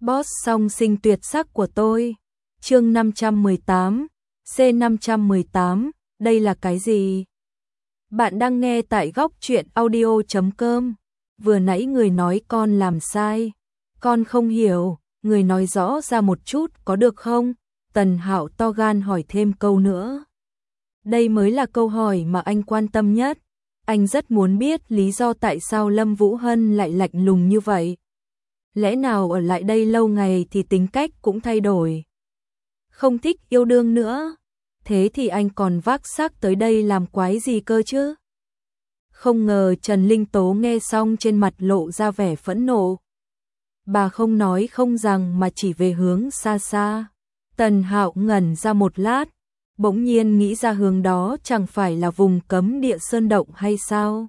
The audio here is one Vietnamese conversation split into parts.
Boss song sinh tuyệt sắc của tôi. Chương 518, C518, đây là cái gì? Bạn đang nghe tại góc truyện audio.com. Vừa nãy người nói con làm sai. Con không hiểu, người nói rõ ra một chút có được không? Tần Hạo to gan hỏi thêm câu nữa. Đây mới là câu hỏi mà anh quan tâm nhất. Anh rất muốn biết lý do tại sao Lâm Vũ Hân lại lạnh lùng như vậy. Lẽ nào ở lại đây lâu ngày thì tính cách cũng thay đổi? Không thích yêu đương nữa. Thế thì anh còn vác xác tới đây làm quái gì cơ chứ? Không ngờ Trần Linh Tố nghe xong trên mặt lộ ra vẻ phẫn nộ. Bà không nói không rằng mà chỉ về hướng xa xa. Tần Hạo ngẩn ra một lát, bỗng nhiên nghĩ ra hướng đó chẳng phải là vùng cấm địa sơn động hay sao?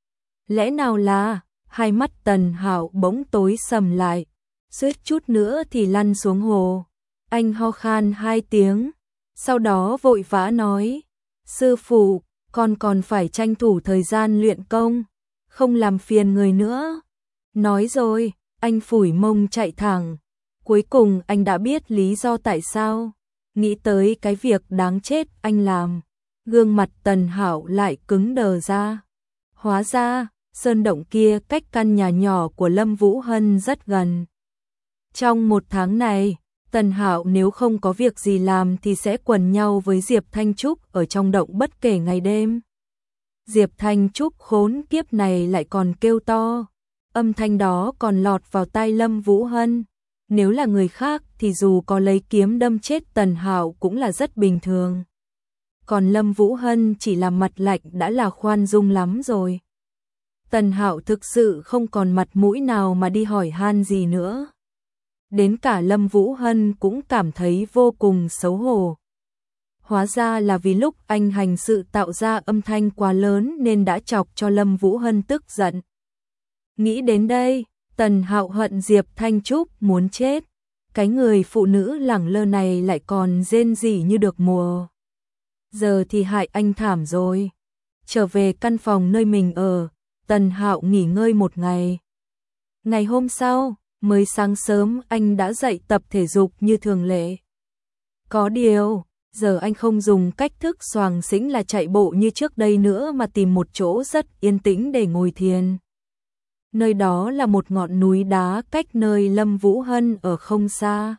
Lẽ nào là... Hai mắt Tần Hạo bỗng tối sầm lại, suýt chút nữa thì lăn xuống hồ. Anh ho khan 2 tiếng, sau đó vội vã nói, sư phụ, con còn phải tranh thủ thời gian luyện công, không làm phiền người nữa. Nói rồi, anh phủi mông chạy thẳng. Cuối cùng anh đã biết lý do tại sao. Nghĩ tới cái việc đáng chết anh làm, gương mặt Tần Hạo lại cứng đờ ra. Hóa ra sơn động kia cách căn nhà nhỏ của Lâm Vũ Hân rất gần. Trong 1 tháng này, Tần Hạo nếu không có việc gì làm thì sẽ quần nhau với Diệp Thanh Trúc ở trong động bất kể ngày đêm. Diệp Thanh Trúc khốn kiếp này lại còn kêu to, âm thanh đó còn lọt vào tai Lâm Vũ Hân. Nếu là người khác thì dù có lấy kiếm đâm chết Tần Hạo cũng là rất bình thường. Còn Lâm Vũ Hân chỉ là mặt lạnh đã là khoan dung lắm rồi. Tần Hạo thực sự không còn mặt mũi nào mà đi hỏi han gì nữa. Đến cả Lâm Vũ Hân cũng cảm thấy vô cùng xấu hổ. Hóa ra là vì lúc anh hành sự tạo ra âm thanh quá lớn nên đã chọc cho Lâm Vũ Hân tức giận. Nghĩ đến đây, Tần Hạo hận Diệp Thanh Trúc muốn chết. Cái người phụ nữ lẳng lơ này lại còn rên rỉ như được mùa. Giờ thì hại anh thảm rồi. Trở về căn phòng nơi mình ở, Tần Hạo nghỉ ngơi 1 ngày. Ngày hôm sau, mới sáng sớm anh đã dậy tập thể dục như thường lệ. Có điều, giờ anh không dùng cách thức xoàng xĩnh là chạy bộ như trước đây nữa mà tìm một chỗ rất yên tĩnh để ngồi thiền. Nơi đó là một ngọn núi đá cách nơi Lâm Vũ Hân ở không xa.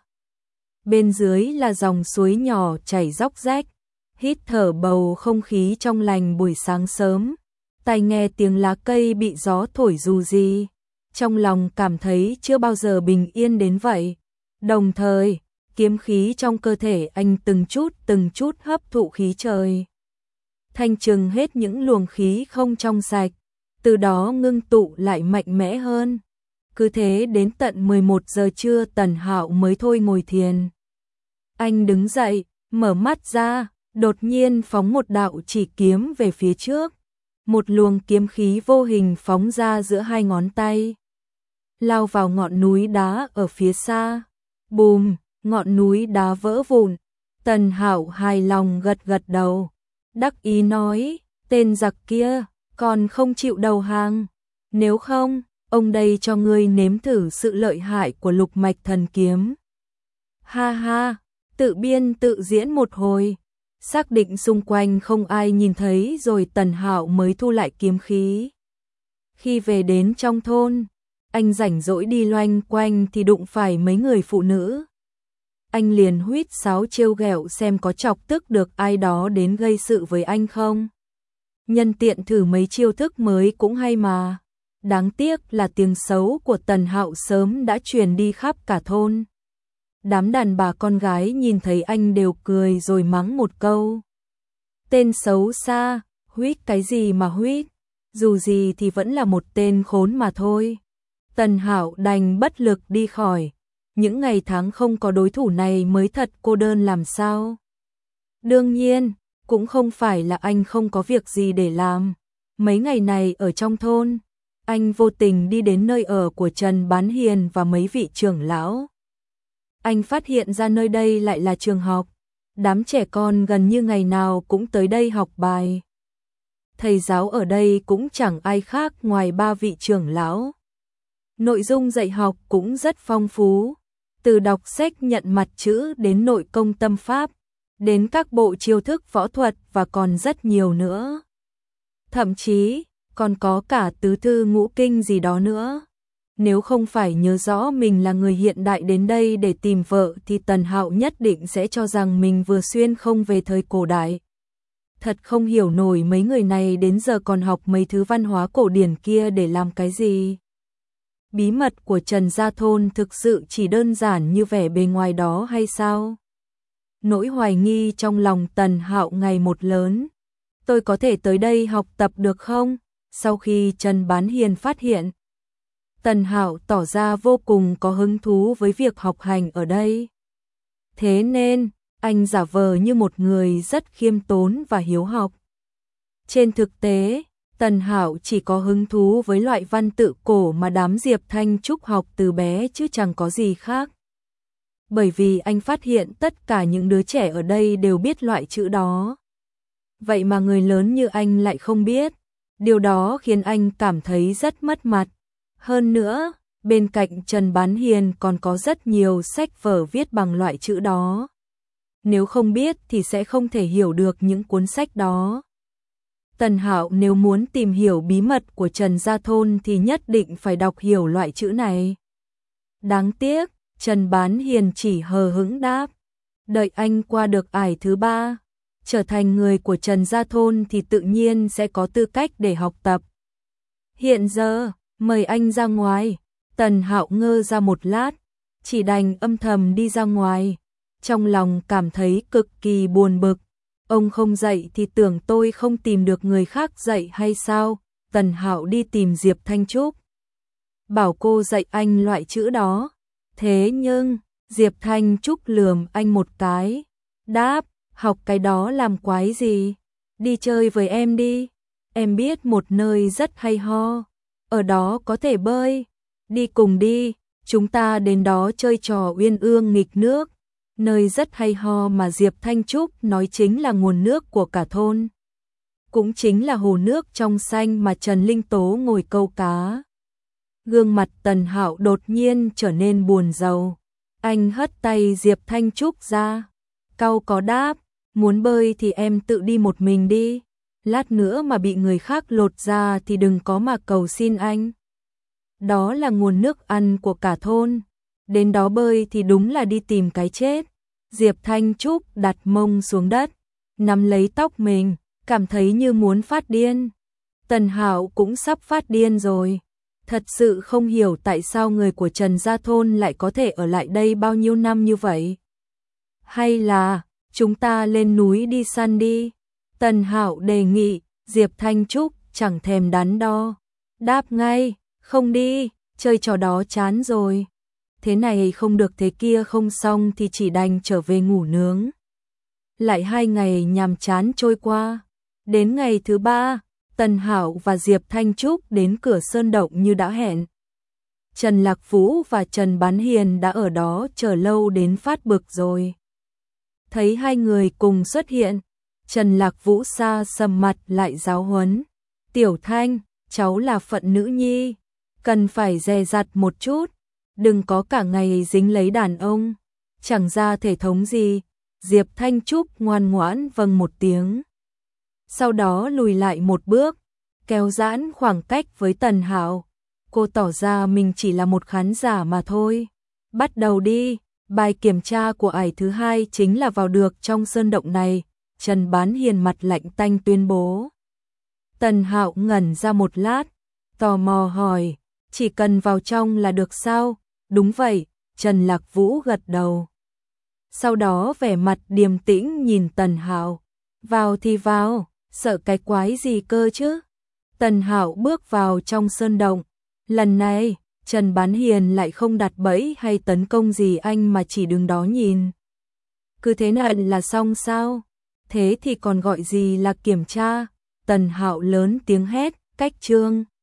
Bên dưới là dòng suối nhỏ chảy róc rách, hít thở bầu không khí trong lành buổi sáng sớm. Tai nghe tiếng lá cây bị gió thổi dù gì, trong lòng cảm thấy chưa bao giờ bình yên đến vậy. Đồng thời, kiếm khí trong cơ thể anh từng chút hấp thụ khí trời, thanh trừng hết những luồng khí không trong sạch, từ đó ngưng tụ lại mạnh mẽ hơn. Cứ thế đến tận 11 giờ trưa Tần Hạo mới thôi ngồi thiền. Anh đứng dậy, mở mắt ra, đột nhiên phóng một đạo chỉ kiếm về phía trước. Một luồng kiếm khí vô hình phóng ra giữa 2 ngón tay, lao vào ngọn núi đá ở phía xa. Bùm, ngọn núi đá vỡ vụn. Tần Hạo hài lòng gật gật đầu, đắc ý nói, tên giặc kia, còn không chịu đầu hàng. Nếu không, ông đây cho ngươi nếm thử sự lợi hại của lục mạch thần kiếm. Ha ha, tự biên tự diễn một hồi. Xác định xung quanh không ai nhìn thấy rồi Tần Hạo mới thu lại kiếm khí. Khi về đến trong thôn, anh rảnh rỗi đi loanh quanh thì đụng phải mấy người phụ nữ. Anh liền huýt sáo trêu ghẹo xem có chọc tức được ai đó đến gây sự với anh không. Nhân tiện thử mấy chiêu thức mới cũng hay mà. Đáng tiếc là tiếng xấu của Tần Hạo sớm đã truyền đi khắp cả thôn. Đám đàn bà con gái nhìn thấy anh đều cười rồi mắng một câu. Tên xấu xa, huýt cái gì mà huýt, dù gì thì vẫn là một tên khốn mà thôi. Tần Hạo đành bất lực đi khỏi. Những ngày tháng không có đối thủ này mới thật cô đơn làm sao. Đương nhiên, cũng không phải là anh không có việc gì để làm. Mấy ngày này ở trong thôn, anh vô tình đi đến nơi ở của Trần Bán Hiền và mấy vị trưởng lão. Anh phát hiện ra nơi đây lại là trường học. Đám trẻ con gần như ngày nào cũng tới đây học bài. Thầy giáo ở đây cũng chẳng ai khác ngoài 3 vị trưởng lão. Nội dung dạy học cũng rất phong phú. từ đọc sách nhận mặt chữ đến nội công tâm pháp, đến các bộ chiêu thức võ thuật và còn rất nhiều nữa. Thậm chí, còn có cả tứ thư ngũ kinh gì đó nữa. Nếu không phải nhớ rõ mình là người hiện đại đến đây để tìm vợ thì Tần Hạo nhất định sẽ cho rằng mình vừa xuyên không về thời cổ đại. Thật không hiểu nổi mấy người này đến giờ còn học mấy thứ văn hóa cổ điển kia để làm cái gì. Bí mật của Trần Gia Thôn thực sự chỉ đơn giản như vẻ bề ngoài đó hay sao? Nỗi hoài nghi trong lòng Tần Hạo ngày một lớn. Tôi có thể tới đây học tập được không? Sau khi Trần Bán Hiền phát hiện, Tần Hạo tỏ ra vô cùng có hứng thú với việc học hành ở đây. Thế nên, anh giả vờ như một người rất khiêm tốn và hiếu học. Trên thực tế, Tần Hạo chỉ có hứng thú với loại văn tự cổ mà đám Diệp Thanh Trúc học từ bé chứ chẳng có gì khác. Bởi vì anh phát hiện tất cả những đứa trẻ ở đây đều biết loại chữ đó. Vậy mà người lớn như anh lại không biết. Điều đó khiến anh cảm thấy rất mất mặt. Hơn nữa, bên cạnh Trần Bán Hiền còn có rất nhiều sách vở viết bằng loại chữ đó. Nếu không biết thì sẽ không thể hiểu được những cuốn sách đó. Tần Hạo nếu muốn tìm hiểu bí mật của Trần Gia Thôn thì nhất định phải đọc hiểu loại chữ này. Đáng tiếc, Trần Bán Hiền chỉ hờ hững đáp. Đợi anh qua được ải thứ 3, trở thành người của Trần Gia Thôn thì tự nhiên sẽ có tư cách để học tập. Hiện giờ, mời anh ra ngoài. Tần Hạo ngơ ra một lát, chỉ đành âm thầm đi ra ngoài. Trong lòng cảm thấy cực kỳ buồn bực. Ông không dạy thì tưởng tôi không tìm được người khác dạy hay sao? Tần Hạo đi tìm Diệp Thanh Trúc, bảo cô dạy anh loại chữ đó. Thế nhưng, Diệp Thanh Trúc lườm anh một cái, đáp, học cái đó làm quái gì? Đi chơi với em đi. Em biết một nơi rất hay ho, ở đó có thể bơi. Đi cùng đi, chúng ta đến đó chơi trò uyên ương nghịch nước. Nơi rất hay ho mà Diệp Thanh Trúc nói chính là nguồn nước của cả thôn. Cũng chính là hồ nước trong xanh mà Trần Linh Tố ngồi câu cá. Gương mặt Tần Hạo đột nhiên trở nên buồn rầu. Anh hất tay Diệp Thanh Trúc ra, cau có đáp, muốn bơi thì em tự đi một mình đi. Lát nữa mà bị người khác lột ra thì đừng có mà cầu xin anh. Đó là nguồn nước ăn của cả thôn. Đến đó bơi thì đúng là đi tìm cái chết. Diệp Thanh Trúc đặt mông xuống đất, nắm lấy tóc mình, cảm thấy như muốn phát điên. Tần Hạo cũng sắp phát điên rồi. Thật sự không hiểu tại sao người của Trần Gia Thôn lại có thể ở lại đây bao nhiêu năm như vậy. Hay là, chúng ta lên núi đi săn đi. Tần Hạo đề nghị. Diệp Thanh Trúc chẳng thèm đắn đo, đáp ngay, không đi, chơi trò đó chán rồi. Thế này không được thế kia không xong thì chỉ đành trở về ngủ nướng. Lại 2 ngày nhàm chán trôi qua. Đến ngày thứ 3, Tần Hạo và Diệp Thanh Trúc đến cửa sơn động như đã hẹn. Trần Lạc Vũ và Trần Bán Hiền đã ở đó chờ lâu đến phát bực rồi. Thấy hai người cùng xuất hiện, Trần Lạc Vũ xa sầm mặt lại giáo huấn. Tiểu Thanh, cháu là phận nữ nhi, cần phải dè dặt một chút, đừng có cả ngày dính lấy đàn ông, chẳng ra thể thống gì. Diệp Thanh Trúc ngoan ngoãn vâng một tiếng. Sau đó lùi lại một bước, kéo giãn khoảng cách với Tần Hạo. Cô tỏ ra mình chỉ là một khán giả mà thôi. Bắt đầu đi, bài kiểm tra của ải thứ 2 chính là vào được trong sơn động này. Trần Bán Hiền mặt lạnh tanh tuyên bố. Tần Hạo ngẩn ra một lát, tò mò hỏi, chỉ cần vào trong là được sao? Đúng vậy, Trần Lạc Vũ gật đầu. Sau đó vẻ mặt điềm tĩnh nhìn Tần Hạo, vào thì vào, sợ cái quái gì cơ chứ? Tần Hạo bước vào trong sơn động, lần này, Trần Bán Hiền lại không đặt bẫy hay tấn công gì anh mà chỉ đứng đó nhìn. Cứ thế này là xong sao? Thế thì còn gọi gì là kiểm tra? Tần Hạo lớn tiếng hét, cách chương.